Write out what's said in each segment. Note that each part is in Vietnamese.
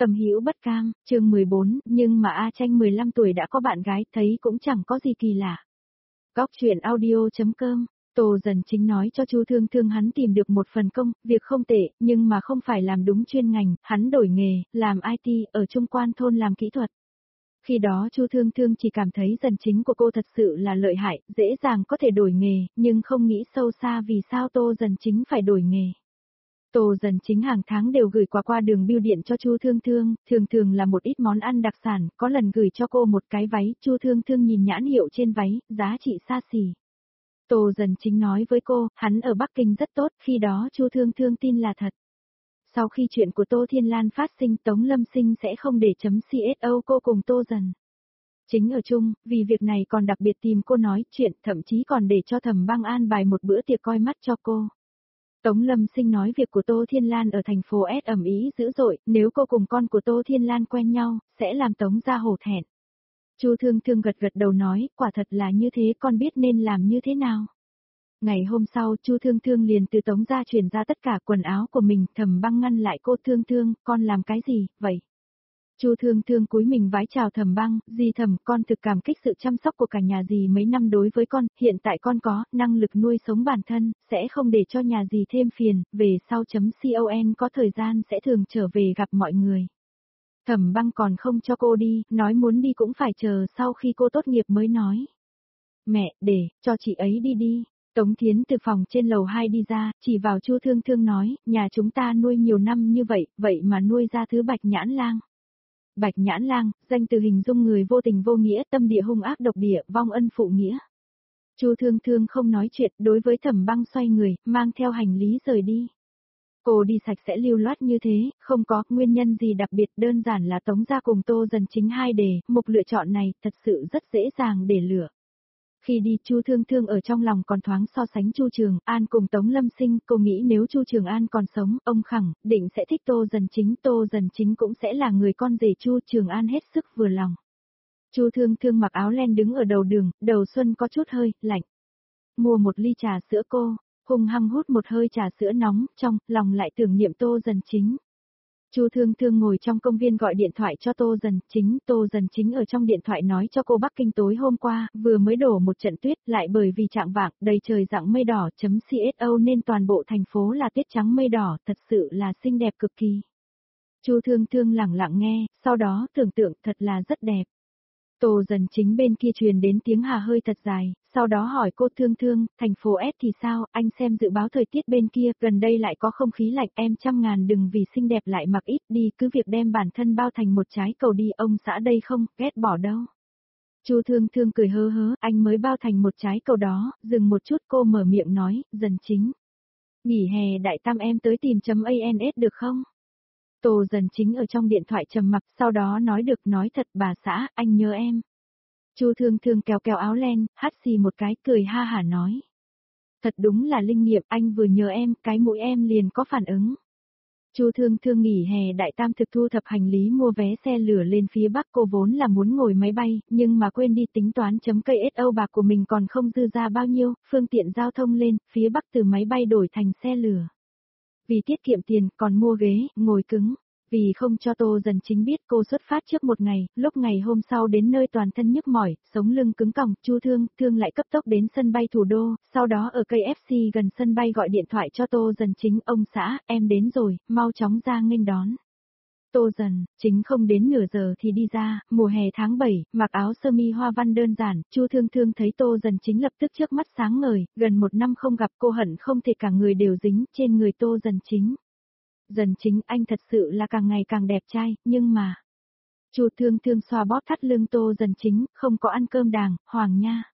Tâm hữu bất cam, chương 14, nhưng mà A Tranh 15 tuổi đã có bạn gái, thấy cũng chẳng có gì kỳ lạ. Góc truyện audio.com, Tô Dần Chính nói cho Chu Thương Thương hắn tìm được một phần công, việc không tệ, nhưng mà không phải làm đúng chuyên ngành, hắn đổi nghề, làm IT, ở Trung Quan thôn làm kỹ thuật. Khi đó Chu Thương Thương chỉ cảm thấy Dần Chính của cô thật sự là lợi hại, dễ dàng có thể đổi nghề, nhưng không nghĩ sâu xa vì sao Tô Dần Chính phải đổi nghề. Tô Dần Chính hàng tháng đều gửi qua đường bưu điện cho Chu Thương Thương, thường là một ít món ăn đặc sản, có lần gửi cho cô một cái váy, Chu Thương Thương nhìn nhãn hiệu trên váy, giá trị xa xỉ. Tô Dần Chính nói với cô, hắn ở Bắc Kinh rất tốt, khi đó Chu Thương Thương tin là thật. Sau khi chuyện của Tô Thiên Lan phát sinh, Tống Lâm Sinh sẽ không để chấm CSO cô cùng Tô Dần Chính ở chung, vì việc này còn đặc biệt tìm cô nói chuyện, thậm chí còn để cho Thẩm Băng an bài một bữa tiệc coi mắt cho cô. Tống Lâm Sinh nói việc của Tô Thiên Lan ở thành phố S ầm ĩ dữ dội, nếu cô cùng con của Tô Thiên Lan quen nhau, sẽ làm Tống gia hổ thẹn. Chu Thương Thương gật đầu nói, quả thật là như thế, con biết nên làm như thế nào. Ngày hôm sau, Chu Thương Thương liền từ Tống gia chuyển ra tất cả quần áo của mình, Thẩm Băng ngăn lại cô. Thương Thương, con làm cái gì, vậy? Chu Thương Thương cúi mình vái chào Thẩm Băng, dì Thẩm, con thực cảm kích sự chăm sóc của cả nhà dì mấy năm đối với con, hiện tại con có năng lực nuôi sống bản thân, sẽ không để cho nhà dì thêm phiền, về sau .con có thời gian sẽ thường trở về gặp mọi người. Thẩm Băng còn không cho cô đi, nói muốn đi cũng phải chờ sau khi cô tốt nghiệp mới nói. Mẹ, để, cho chị ấy đi đi. Tống Thiến từ phòng trên lầu 2 đi ra, chỉ vào Chu Thương Thương nói, nhà chúng ta nuôi nhiều năm như vậy, vậy mà nuôi ra thứ Bạch Nhãn Lang. Bạch Nhãn Lang, danh từ hình dung người vô tình vô nghĩa, tâm địa hung ác độc địa, vong ân phụ nghĩa. Chu Thương Thương không nói chuyện, đối với Thẩm Băng xoay người, mang theo hành lý rời đi. Cô đi sạch sẽ lưu loát như thế, không có nguyên nhân gì đặc biệt, đơn giản là Tống gia cùng Tô Dần Chính hai đề, mục lựa chọn này thật sự rất dễ dàng để lựa. Khi đi, Chu Thương Thương ở trong lòng còn thoáng so sánh Chu Trường An cùng Tống Lâm Sinh, cô nghĩ nếu Chu Trường An còn sống, ông khẳng định sẽ thích Tô Dần Chính cũng sẽ là người con rể Chu Trường An hết sức vừa lòng. Chu Thương Thương mặc áo len đứng ở đầu đường, đầu xuân có chút hơi lạnh. Mua một ly trà sữa cô, hung hăng hút một hơi trà sữa nóng, trong lòng lại tưởng niệm Tô Dần Chính. Chu Thương Thương ngồi trong công viên gọi điện thoại cho Tô Dần Chính ở trong điện thoại nói cho cô Bắc Kinh tối hôm qua, vừa mới đổ một trận tuyết, lại bởi vì trạng vạng, đầy trời dạng mây đỏ, .co nên toàn bộ thành phố là tuyết trắng mây đỏ, thật sự là xinh đẹp cực kỳ. Chu Thương Thương lặng lặng nghe, sau đó tưởng tượng thật là rất đẹp. Tô Dần Chính bên kia truyền đến tiếng hà hơi thật dài, sau đó hỏi cô Thương Thương, thành phố S thì sao, anh xem dự báo thời tiết bên kia, gần đây lại có không khí lạnh, em 100.000 đừng vì xinh đẹp lại mặc ít đi, cứ việc đem bản thân bao thành một trái cầu đi, ông xã đây không, ghét bỏ đâu. Chu Thương Thương cười hớ hớ, anh mới bao thành một trái cầu đó, dừng một chút cô mở miệng nói, Dần Chính. Nghỉ hè đại tam em tới tìm .ans được không? Tô Dần Chính ở trong điện thoại trầm mặc, sau đó nói được nói thật bà xã, anh nhớ em. Chu Thương Thương kéo áo len, hắt xì một cái, cười ha hả nói. Thật đúng là linh nghiệm, anh vừa nhớ em, cái mũi em liền có phản ứng. Chu Thương Thương nghỉ hè đại tam thực thu thập hành lý mua vé xe lửa lên phía Bắc, cô vốn là muốn ngồi máy bay, nhưng mà quên đi tính toán .kso bạc của mình còn không dư ra bao nhiêu, phương tiện giao thông lên, phía Bắc từ máy bay đổi thành xe lửa. Vì tiết kiệm tiền, còn mua ghế, ngồi cứng. Vì không cho Tô Dần Chính biết cô xuất phát trước một ngày, lúc ngày hôm sau đến nơi toàn thân nhức mỏi, sống lưng cứng còng, Chu Thương Thương lại cấp tốc đến sân bay thủ đô, sau đó ở KFC gần sân bay gọi điện thoại cho Tô Dần Chính, ông xã, em đến rồi, mau chóng ra nghênh đón. Tô Dần Chính không đến nửa giờ thì đi ra, mùa hè tháng 7, mặc áo sơ mi hoa văn đơn giản, Chu Thương Thương thấy Tô Dần Chính lập tức trước mắt sáng ngời, gần một năm không gặp cô hận không thể cả người đều dính trên người Tô Dần Chính. Dần Chính anh thật sự là càng ngày càng đẹp trai, nhưng mà... Chu Thương Thương xoa bóp thắt lưng Tô Dần Chính, không có ăn cơm đàng, hoàng nha.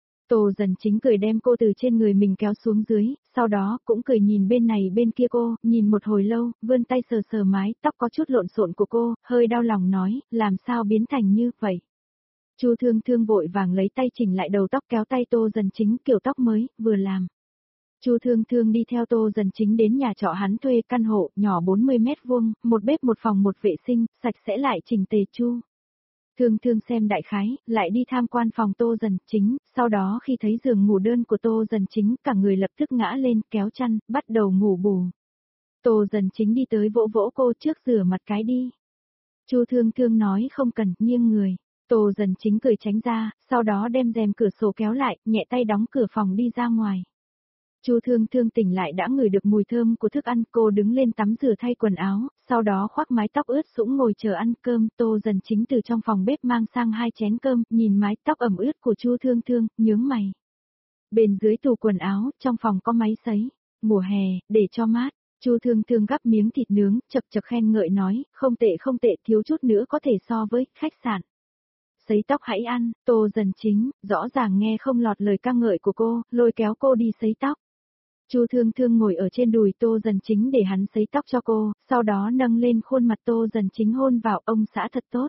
Tô Dần Chính cười đem cô từ trên người mình kéo xuống dưới, sau đó cũng cười nhìn bên này bên kia cô, nhìn một hồi lâu, vươn tay sờ sờ mái tóc có chút lộn xộn của cô, hơi đau lòng nói, làm sao biến thành như vậy. Chu Thương Thương vội vàng lấy tay chỉnh lại đầu tóc kéo tay Tô Dần Chính kiểu tóc mới, vừa làm. Chu Thương Thương đi theo Tô Dần Chính đến nhà trọ hắn thuê căn hộ nhỏ 40 mét vuông, một bếp một phòng một vệ sinh, sạch sẽ lại chỉnh tề chu. Thương Thương xem đại khái, lại đi tham quan phòng Tô Dần Chính, sau đó khi thấy giường ngủ đơn của Tô Dần Chính, cả người lập tức ngã lên, kéo chăn, bắt đầu ngủ bù. Tô Dần Chính đi tới vỗ vỗ cô trước rửa mặt cái đi. Chu Thương Thương nói không cần, nghiêng người. Tô Dần Chính cười tránh ra, sau đó đem rèm cửa sổ kéo lại, nhẹ tay đóng cửa phòng đi ra ngoài. Chu Thương Thương tỉnh lại đã ngửi được mùi thơm của thức ăn, cô đứng lên tắm rửa thay quần áo, sau đó khoác mái tóc ướt sũng ngồi chờ ăn cơm. Tô Dần Chính từ trong phòng bếp mang sang 2 chén cơm, nhìn mái tóc ẩm ướt của Chu Thương Thương, nhướng mày. Bên dưới tủ quần áo, trong phòng có máy sấy. Mùa hè, để cho mát. Chu Thương Thương gắp miếng thịt nướng, chậc chậc khen ngợi nói, không tệ, thiếu chút nữa có thể so với khách sạn. Sấy tóc hãy ăn. Tô Dần Chính, rõ ràng nghe không lọt lời ca ngợi của cô, lôi kéo cô đi sấy tóc. Chu Thương Thương ngồi ở trên đùi Tô Dần Chính để hắn sấy tóc cho cô, sau đó nâng lên khuôn mặt Tô Dần Chính hôn vào, ông xã thật tốt.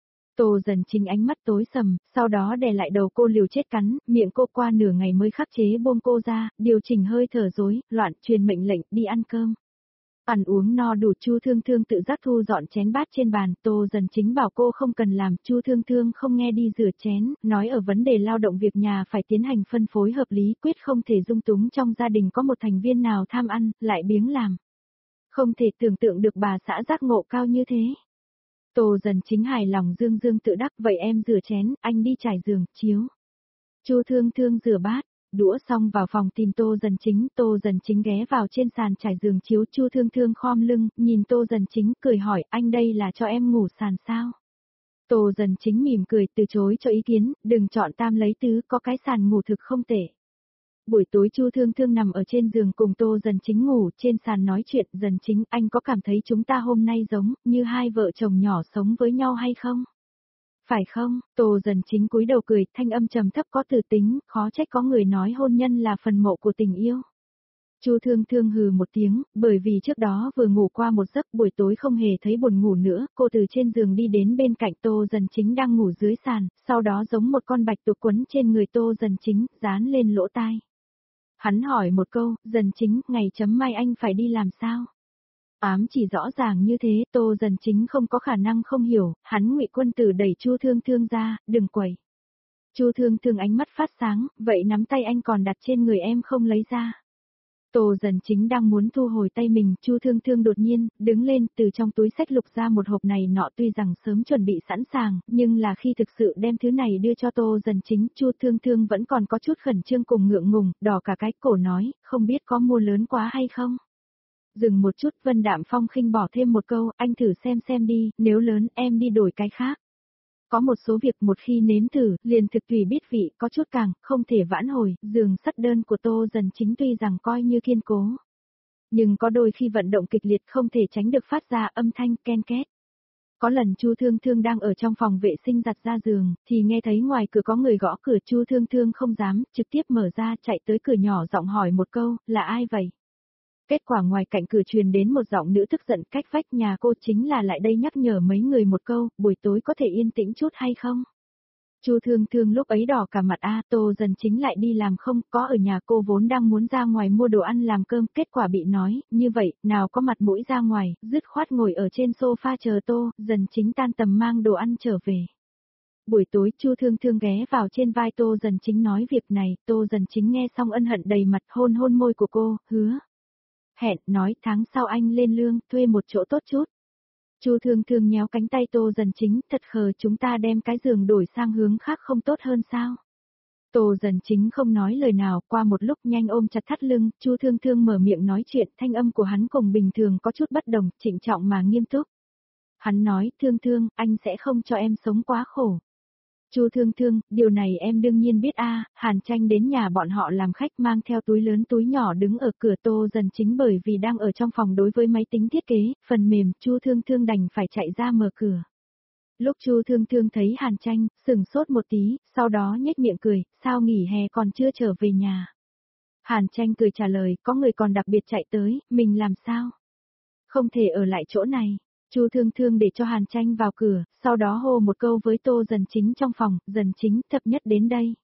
Tô Dần Chính ánh mắt tối sầm, sau đó đè lại đầu cô liều chết cắn, miệng cô qua nửa ngày mới khắc chế buông cô ra, điều chỉnh hơi thở rối, loạn, truyền mệnh lệnh, đi ăn cơm. Ăn uống no đủ, Chu Thương Thương tự giác thu dọn chén bát trên bàn, Tô Dần Chính bảo cô không cần làm, Chu Thương Thương không nghe đi rửa chén, nói ở vấn đề lao động việc nhà phải tiến hành phân phối hợp lý, quyết không thể dung túng trong gia đình có một thành viên nào tham ăn, lại biếng làm. Không thể tưởng tượng được bà xã giác ngộ cao như thế. Tô Dần Chính hài lòng dương dương tự đắc, vậy em rửa chén, anh đi trải giường, chiếu. Chu Thương Thương rửa bát. Đũa xong vào phòng tìm Tô Dần Chính ghé vào trên sàn trải giường chiếu. Chu Thương Thương khom lưng, nhìn Tô Dần Chính cười hỏi, anh đây là cho em ngủ sàn sao? Tô Dần Chính mỉm cười từ chối cho ý kiến, đừng chọn tam lấy tứ, có cái sàn ngủ thực không tệ. Buổi tối Chu Thương Thương nằm ở trên giường cùng Tô Dần Chính ngủ, trên sàn nói chuyện, Dần Chính, anh có cảm thấy chúng ta hôm nay giống như hai vợ chồng nhỏ sống với nhau hay không? Phải không? Tô Dần Chính cúi đầu cười, thanh âm trầm thấp có từ tính, khó trách có người nói hôn nhân là phần mộ của tình yêu. Chu Thương Thương hừ một tiếng, bởi vì trước đó vừa ngủ qua một giấc, buổi tối không hề thấy buồn ngủ nữa, cô từ trên giường đi đến bên cạnh Tô Dần Chính đang ngủ dưới sàn, sau đó giống một con bạch tuộc quấn trên người Tô Dần Chính, dán lên lỗ tai. Hắn hỏi một câu, Dần Chính, ngày chấm mai anh phải đi làm sao? Ám chỉ rõ ràng như thế, Tô Dần Chính không có khả năng không hiểu, hắn Ngụy Quân Tử đẩy Chu Thương Thương ra, đừng quẩy. Chu Thương Thương ánh mắt phát sáng, vậy nắm tay anh còn đặt trên người em không lấy ra. Tô Dần Chính đang muốn thu hồi tay mình, Chu Thương Thương đột nhiên, đứng lên, từ trong túi xách lục ra một hộp này nọ, tuy rằng sớm chuẩn bị sẵn sàng, nhưng là khi thực sự đem thứ này đưa cho Tô Dần Chính, Chu Thương Thương vẫn còn có chút khẩn trương cùng ngượng ngùng, đỏ cả cái cổ nói, không biết có mua lớn quá hay không. Dừng một chút, Vân Đạm Phong khinh bỏ thêm một câu, anh thử xem đi, nếu lớn em đi đổi cái khác. Có một số việc một khi nếm thử, liền thực tùy biết vị, có chút càng, không thể vãn hồi, giường sắt đơn của Tô Dần Chính tuy rằng coi như kiên cố. Nhưng có đôi khi vận động kịch liệt không thể tránh được phát ra âm thanh ken két. Có lần Chu Thương Thương đang ở trong phòng vệ sinh giặt ra giường, thì nghe thấy ngoài cửa có người gõ cửa. Chu Thương Thương không dám, trực tiếp mở ra chạy tới cửa nhỏ giọng hỏi một câu, là ai vậy? Kết quả ngoài cạnh cửa truyền đến một giọng nữ tức giận, cách vách nhà cô chính là lại đây nhắc nhở mấy người một câu, buổi tối có thể yên tĩnh chút hay không? Chu Thương Thương lúc ấy đỏ cả mặt, Tô Dần Chính lại đi làm không, có ở nhà, cô vốn đang muốn ra ngoài mua đồ ăn làm cơm, kết quả bị nói, như vậy, nào có mặt mũi ra ngoài, dứt khoát ngồi ở trên sofa chờ Tô Dần Chính tan tầm mang đồ ăn trở về. Buổi tối Chu Thương Thương ghé vào trên vai Tô Dần Chính nói việc này, Tô Dần Chính nghe xong ân hận đầy mặt, hôn hôn môi của cô, hứa. Hẹn, nói tháng sau anh lên lương, thuê một chỗ tốt chút. Chu Thương Thương nhéo cánh tay Tô Dần Chính, thật khờ, chúng ta đem cái giường đổi sang hướng khác không tốt hơn sao? Tô Dần Chính không nói lời nào, qua một lúc nhanh ôm chặt thắt lưng, Chu Thương Thương mở miệng nói chuyện, thanh âm của hắn cùng bình thường có chút bất đồng, trịnh trọng mà nghiêm túc. Hắn nói, Thương Thương, anh sẽ không cho em sống quá khổ. Chu Thương Thương, điều này em đương nhiên biết Hàn Tranh đến nhà bọn họ làm khách mang theo túi lớn túi nhỏ đứng ở cửa. Tô Dần Chính bởi vì đang ở trong phòng đối với máy tính thiết kế, phần mềm, Chu Thương Thương đành phải chạy ra mở cửa. Lúc Chu Thương Thương thấy Hàn Tranh, sừng sốt một tí, sau đó nhếch miệng cười, sao nghỉ hè còn chưa trở về nhà. Hàn Tranh cười trả lời, có người còn đặc biệt chạy tới, mình làm sao? Không thể ở lại chỗ này. Chu Thương Thương để cho Hàn Tranh vào cửa, sau đó hô một câu với Tô Dần Chính trong phòng, Dần Chính, thập nhất đến đây.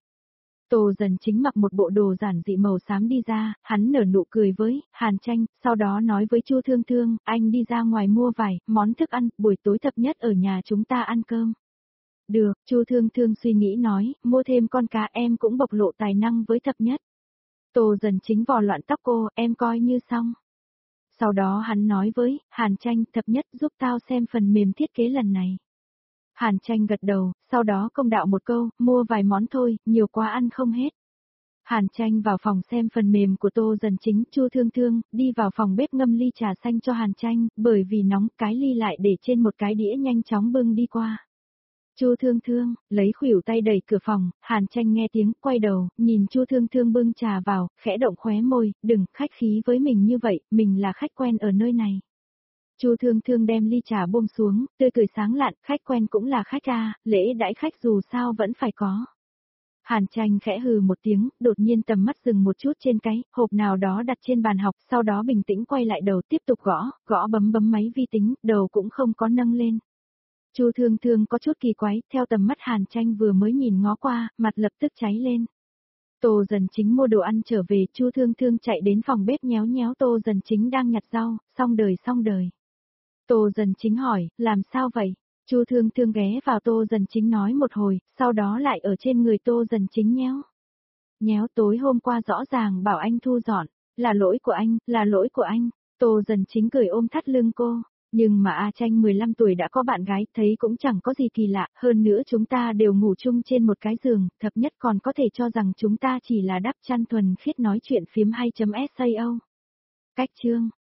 Tô Dần Chính mặc một bộ đồ giản dị màu xám đi ra, hắn nở nụ cười với Hàn Tranh, sau đó nói với Chu Thương Thương, anh đi ra ngoài mua vài món thức ăn, buổi tối thập nhất ở nhà chúng ta ăn cơm. Được, Chu Thương Thương suy nghĩ nói, mua thêm con cá, em cũng bộc lộ tài năng với thập nhất. Tô Dần Chính vò loạn tóc cô, em coi như xong. Sau đó hắn nói với Hàn Tranh, thập nhất giúp tao xem phần mềm thiết kế lần này. Hàn Tranh gật đầu, sau đó công đạo một câu, mua vài món thôi, nhiều quá ăn không hết. Hàn Tranh vào phòng xem phần mềm của Tô Dần Chính, Chu Thương Thương đi vào phòng bếp ngâm ly trà xanh cho Hàn Tranh, bởi vì nóng cái ly lại để trên một cái đĩa nhanh chóng bưng đi qua. Chu Thương Thương lấy khuỷu tay đẩy cửa phòng, Hàn Tranh nghe tiếng, quay đầu, nhìn Chu Thương Thương bưng trà vào, khẽ động khóe môi, đừng khách khí với mình như vậy, mình là khách quen ở nơi này. Chu Thương Thương đem ly trà buông xuống, tươi cười sáng lạn, khách quen cũng là khách à, lễ đãi khách dù sao vẫn phải có. Hàn Tranh khẽ hừ một tiếng, đột nhiên tầm mắt dừng một chút trên cái hộp nào đó đặt trên bàn học, sau đó bình tĩnh quay lại đầu tiếp tục gõ bấm máy vi tính, đầu cũng không có nâng lên. Chu Thương Thương có chút kỳ quái, theo tầm mắt Hàn Tranh vừa mới nhìn ngó qua, mặt lập tức cháy lên. Tô Dần Chính mua đồ ăn trở về, Chu Thương Thương chạy đến phòng bếp nhéo nhéo Tô Dần Chính đang nhặt rau, xong đời. Tô Dần Chính hỏi, làm sao vậy? Chu Thương Thương ghé vào Tô Dần Chính nói một hồi, sau đó lại ở trên người Tô Dần Chính nhéo. Nhéo, tối hôm qua rõ ràng bảo anh thu dọn, là lỗi của anh. Tô Dần Chính cười ôm thắt lưng cô. Nhưng mà A Tranh 15 tuổi đã có bạn gái, thấy cũng chẳng có gì kỳ lạ, hơn nữa chúng ta đều ngủ chung trên một cái giường, thập nhất còn có thể cho rằng chúng ta chỉ là đắp chăn thuần khiết nói chuyện phiếm hay.sao. Cách chương